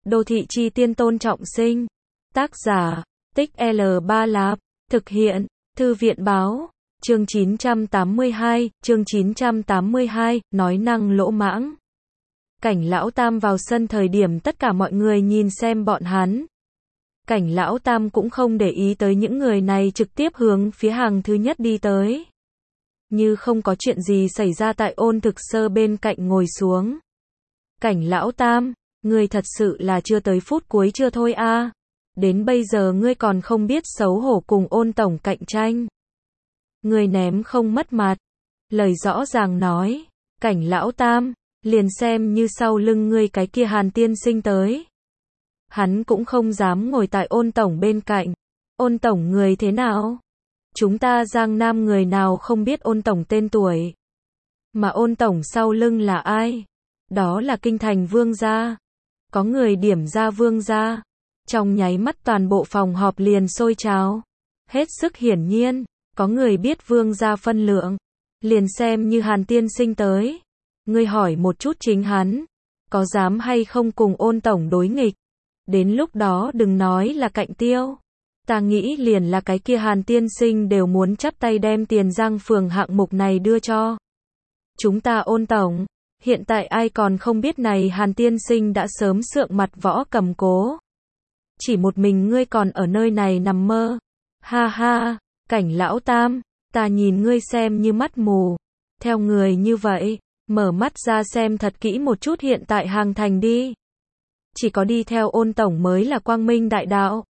Đô thị chi tiên Tôn Trọng Sinh. Tác giả, Tích L Ba Lạp. Thực hiện, Thư viện báo. Chương 982, nói năng lỗ mãng. Cảnh Lão Tam vào sân thời điểm tất cả mọi người nhìn xem bọn hắn. Cảnh Lão Tam cũng không để ý tới những người này, trực tiếp hướng phía hàng thứ nhất đi tới. Như không có chuyện gì xảy ra, tại Ôn Thực Sơ bên cạnh ngồi xuống. Cảnh Lão Tam, ngươi thật sự là chưa tới phút cuối chưa thôi a. Đến bây giờ ngươi còn không biết xấu hổ cùng Ôn tổng cạnh tranh. Ngươi ném không mất mặt. Lời rõ ràng nói, Cảnh Lão Tam, liền xem như sau lưng ngươi cái kia Hàn tiên sinh tới, hắn cũng không dám ngồi tại Ôn tổng bên cạnh. Ôn tổng người thế nào? Chúng ta Giang Nam người nào không biết Ôn tổng tên tuổi. Mà Ôn tổng sau lưng là ai? Đó là kinh thành vương gia. Có người điểm ra vương gia. Trong nháy mắt toàn bộ phòng họp liền sôi trào. Hết sức hiển nhiên, có người biết vương gia phân lượng. Liền xem như Hàn tiên sinh tới. Ngươi hỏi một chút chính hắn, có dám hay không cùng Ôn tổng đối nghịch? Đến lúc đó đừng nói là Cạnh Tiêu. Ta nghĩ liền là cái kia Hàn tiên sinh đều muốn chắp tay đem Tiền Giang phường hạng mục này đưa cho chúng ta Ôn tổng. Hiện tại ai còn không biết này Hàn tiên sinh đã sớm sượng mặt võ cầm cố. Chỉ một mình ngươi còn ở nơi này nằm mơ. Ha ha, Cảnh Lão Tam, ta nhìn ngươi xem như mắt mù. Theo người như vậy, mở mắt ra xem thật kỹ một chút hiện tại Hàng Thành đi. Chỉ có đi theo Ôn tổng mới là quang minh đại đạo.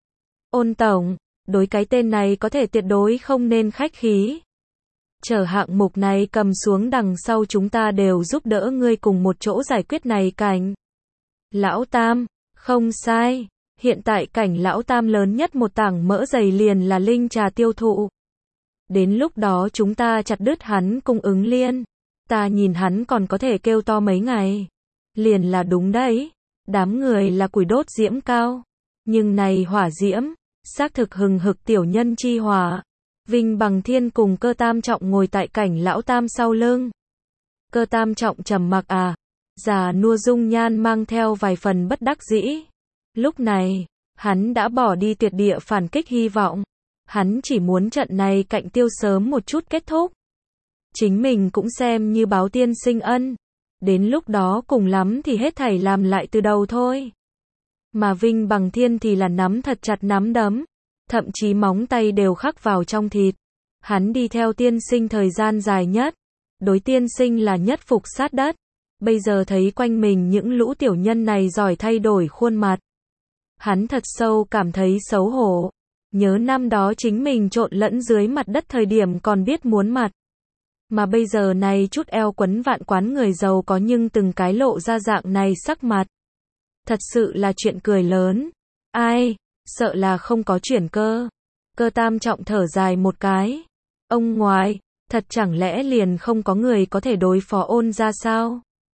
Ôn tổng, đối cái tên này có thể tuyệt đối không nên khách khí. Chờ hạng mục này cầm xuống đằng sau chúng ta đều giúp đỡ ngươi cùng một chỗ giải quyết này. Cảnh Lão Tam, không sai. Hiện tại Cảnh Lão Tam lớn nhất một tảng mỡ dày liền là linh trà tiêu thụ. Đến lúc đó chúng ta chặt đứt hắn cung ứng liên. Ta nhìn hắn còn có thể kêu to mấy ngày. Liền là đúng đấy. Đám người là củi đốt diễm cao. Nhưng này hỏa diễm, xác thực hừng hực tiểu nhân chi hỏa. Vinh Bằng Thiên cùng Cơ Tam Trọng ngồi tại Cảnh Lão Tam sau lưng. Cơ Tam Trọng trầm mặc già nua dung nhan mang theo vài phần bất đắc dĩ. Lúc này, hắn đã bỏ đi tuyệt địa phản kích hy vọng. Hắn chỉ muốn trận này Cạnh Tiêu sớm một chút kết thúc. Chính mình cũng xem như báo tiên sinh ân. Đến lúc đó cùng lắm thì hết thảy làm lại từ đầu thôi. Mà Vinh Bằng Thiên thì là nắm thật chặt nắm đấm. Thậm chí móng tay đều khắc vào trong thịt. Hắn đi theo tiên sinh thời gian dài nhất. Đối tiên sinh là nhất phục sát đất. Bây giờ thấy quanh mình những lũ tiểu nhân này giỏi thay đổi khuôn mặt. Hắn thật sâu cảm thấy xấu hổ. Nhớ năm đó chính mình trộn lẫn dưới mặt đất thời điểm còn biết muốn mặt. Mà bây giờ này chút eo quấn vạn quán người giàu có nhưng từng cái lộ ra dạng này sắc mặt. Thật sự là chuyện cười lớn. Ai, sợ là không có chuyển cơ. Cơ Tam Trọng thở dài một cái. Ông ngoại, thật chẳng lẽ liền không có người có thể đối phó Ôn ra sao?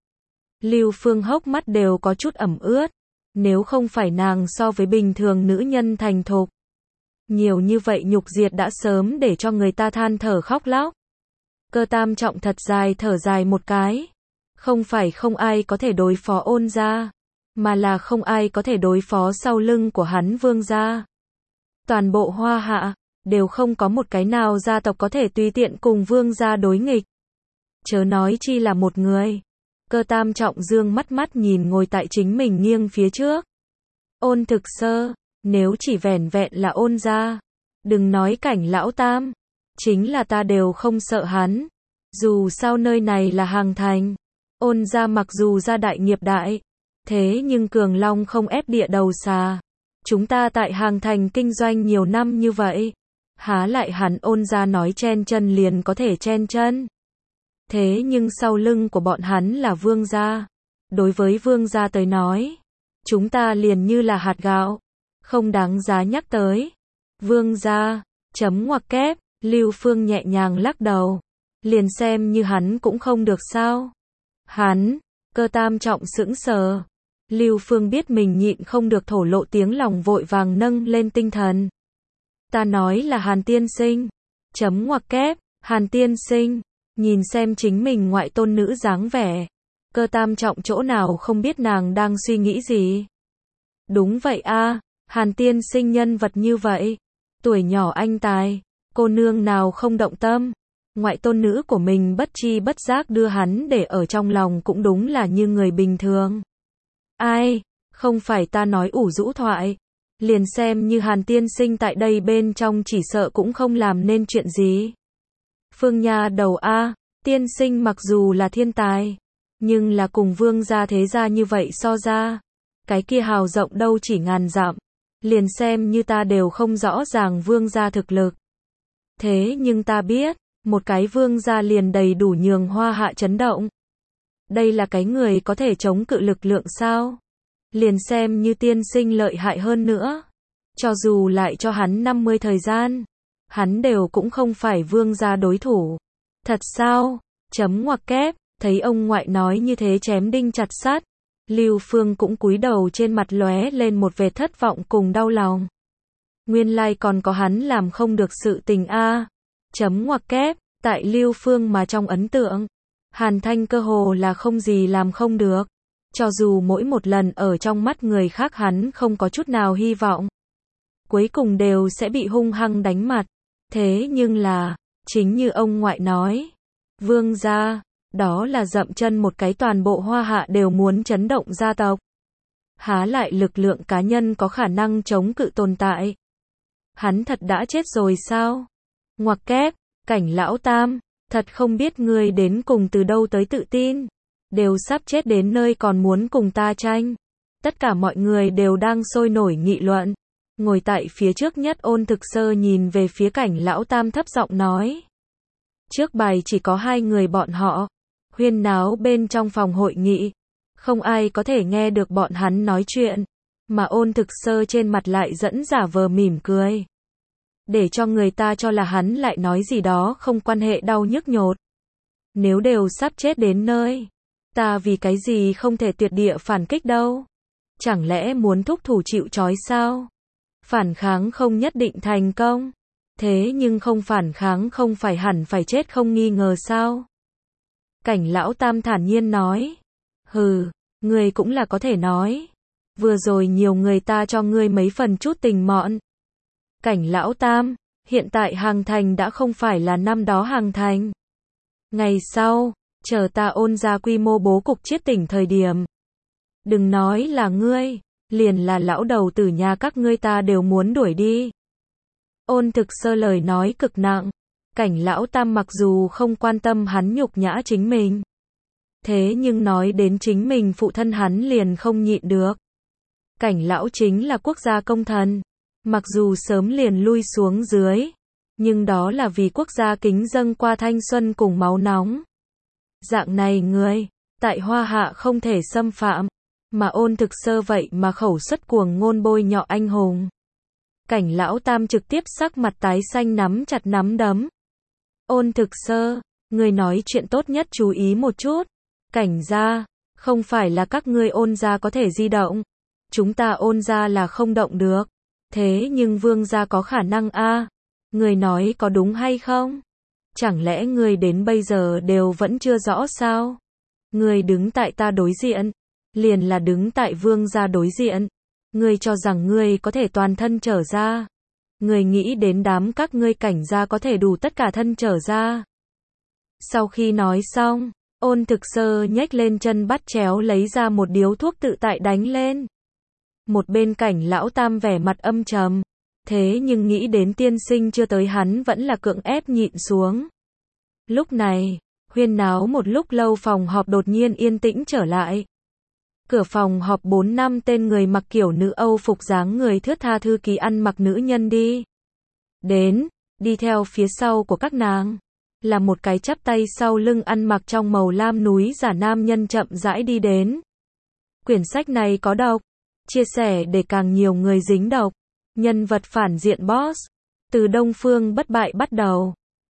Lưu Phương hốc mắt đều có chút ẩm ướt. Nếu không phải nàng so với bình thường nữ nhân thành thục. Nhiều như vậy nhục diệt đã sớm để cho người ta than thở khóc lóc. Cơ Tam Trọng thật dài thở dài một cái. Không phải không ai có thể đối phó Ôn ra, mà là không ai có thể đối phó sau lưng của hắn vương gia. Toàn bộ Hoa Hạ, đều không có một cái nào gia tộc có thể tùy tiện cùng vương gia đối nghịch. Chớ nói chi là một người. Cơ Tam Trọng dương mắt mắt nhìn ngồi tại chính mình nghiêng phía trước. Ôn Thực Sơ, nếu chỉ vẻn vẹn là Ôn gia, đừng nói Cảnh Lão Tam, chính là ta đều không sợ hắn. Dù sao nơi này là Hàng Thành. Ôn gia mặc dù gia đại nghiệp đại, thế nhưng cường long không ép địa đầu xà. Chúng ta tại Hàng Thành kinh doanh nhiều năm như vậy, há lại hắn Ôn gia nói chen chân liền có thể chen chân. Thế nhưng sau lưng của bọn hắn là vương gia. Đối với vương gia tới nói, chúng ta liền như là hạt gạo, không đáng giá nhắc tới. Vương gia, chấm ngoặc kép. Lưu Phương nhẹ nhàng lắc đầu. Liền xem như hắn cũng không được sao? Hắn, Cơ Tam Trọng sững sờ. Lưu Phương biết mình nhịn không được thổ lộ tiếng lòng, vội vàng nâng lên tinh thần. Ta nói là Hàn tiên sinh. Chấm ngoặc kép, Hàn tiên sinh. Nhìn xem chính mình ngoại tôn nữ dáng vẻ. Cơ Tam Trọng chỗ nào không biết nàng đang suy nghĩ gì. Đúng vậy a, Hàn tiên sinh nhân vật như vậy. Tuổi nhỏ anh tài, cô nương nào không động tâm. Ngoại tôn nữ của mình bất chi bất giác đưa hắn để ở trong lòng cũng đúng là như người bình thường. Ai, không phải ta nói ủ rũ thoại. Liền xem như Hàn tiên sinh tại đây bên trong chỉ sợ cũng không làm nên chuyện gì. Phương Nha đầu a, tiên sinh mặc dù là thiên tài, nhưng là cùng vương gia thế gia như vậy so ra. Cái kia hào rộng đâu chỉ ngàn dặm. Liền xem như ta đều không rõ ràng vương gia thực lực. Thế nhưng ta biết, một cái vương gia liền đầy đủ nhường hoa hạ chấn động. Đây là cái người có thể chống cự lực lượng sao? Liền xem như tiên sinh lợi hại hơn nữa. Cho dù lại cho hắn 50 thời gian, hắn đều cũng không phải vương gia đối thủ. Thật sao? Chấm ngoặc kép, thấy ông ngoại nói như thế chém đinh chặt sắt. Lưu Phương cũng cúi đầu trên mặt lóe lên một vệt thất vọng cùng đau lòng. Nguyên lai còn có hắn làm không được sự tình a. Chấm ngoặc kép, tại Lưu Phương mà trong ấn tượng, Hàn Thanh cơ hồ là không gì làm không được. Cho dù mỗi một lần ở trong mắt người khác hắn không có chút nào hy vọng, cuối cùng đều sẽ bị hung hăng đánh mặt. Thế nhưng là, chính như ông ngoại nói, vương gia, đó là dậm chân một cái toàn bộ Hoa Hạ đều muốn chấn động gia tộc. Há lại lực lượng cá nhân có khả năng chống cự tồn tại. Hắn thật đã chết rồi sao? Ngoặc kép, Cảnh lão tam, thật không biết ngươi đến cùng từ đâu tới tự tin. Đều sắp chết đến nơi còn muốn cùng ta tranh. Tất cả mọi người đều đang sôi nổi nghị luận. Ngồi tại phía trước nhất Ôn Thực Sơ nhìn về phía Cảnh lão tam thấp giọng nói. Trước bài chỉ có hai người bọn họ. Huyên náo bên trong phòng hội nghị. Không ai có thể nghe được bọn hắn nói chuyện. Mà Ôn Thực Sơ trên mặt lại dẫn giả vờ mỉm cười. Để cho người ta cho là hắn lại nói gì đó không quan hệ đau nhức nhột. Nếu đều sắp chết đến nơi, ta vì cái gì không thể tuyệt địa phản kích đâu? Chẳng lẽ muốn thúc thủ chịu trói sao? Phản kháng không nhất định thành công. Thế nhưng không phản kháng không phải hẳn phải chết không nghi ngờ sao? Cảnh lão tam thản nhiên nói. Hừ, ngươi cũng là có thể nói. Vừa rồi nhiều người ta cho ngươi mấy phần chút tình mọn. Cảnh lão tam, hiện tại Hàng Thành đã không phải là năm đó Hàng Thành. Ngày sau, chờ ta Ôn ra quy mô bố cục chiết tỉnh thời điểm. Đừng nói là ngươi, liền là lão đầu tử nhà các ngươi ta đều muốn đuổi đi. Ôn Thực Sơ lời nói cực nặng. Cảnh lão tam mặc dù không quan tâm hắn nhục nhã chính mình. Thế nhưng nói đến chính mình phụ thân hắn liền không nhịn được. Cảnh lão chính là quốc gia công thần. Mặc dù sớm liền lui xuống dưới, nhưng đó là vì quốc gia kính dâng qua thanh xuân cùng máu nóng. Dạng này người, tại Hoa Hạ không thể xâm phạm, mà Ôn Thực Sơ vậy mà khẩu xuất cuồng ngôn bôi nhọ anh hùng. Cảnh lão tam trực tiếp sắc mặt tái xanh nắm chặt nắm đấm. Ôn Thực Sơ, người nói chuyện tốt nhất chú ý một chút. Cảnh gia, không phải là các ngươi Ôn gia có thể di động. Chúng ta Ôn gia là không động được. Thế nhưng vương gia có khả năng a. Người nói có đúng hay không? Chẳng lẽ người đến bây giờ đều vẫn chưa rõ sao? Người đứng tại ta đối diện, liền là đứng tại vương gia đối diện. Người cho rằng người có thể toàn thân trở ra. Người nghĩ đến đám các ngươi Cảnh gia có thể đủ tất cả thân trở ra. Sau khi nói xong, Ôn Thực Sơ nhếch lên chân bắt chéo lấy ra một điếu thuốc tự tại đánh lên. Một bên Cảnh lão tam vẻ mặt âm trầm. Thế nhưng nghĩ đến tiên sinh chưa tới hắn vẫn là cưỡng ép nhịn xuống. Lúc này, huyên náo một lúc lâu phòng họp đột nhiên yên tĩnh trở lại. Cửa phòng họp 4 năm tên người mặc kiểu nữ Âu phục dáng người thướt tha thư ký ăn mặc nữ nhân đi. Đến, đi theo phía sau của các nàng. Là một cái chắp tay sau lưng ăn mặc trong màu lam núi giả nam nhân chậm rãi đi đến. Quyển sách này có độc. Chia sẻ để càng nhiều người dính độc. Nhân vật phản diện boss. Từ Đông Phương Bất Bại bắt đầu.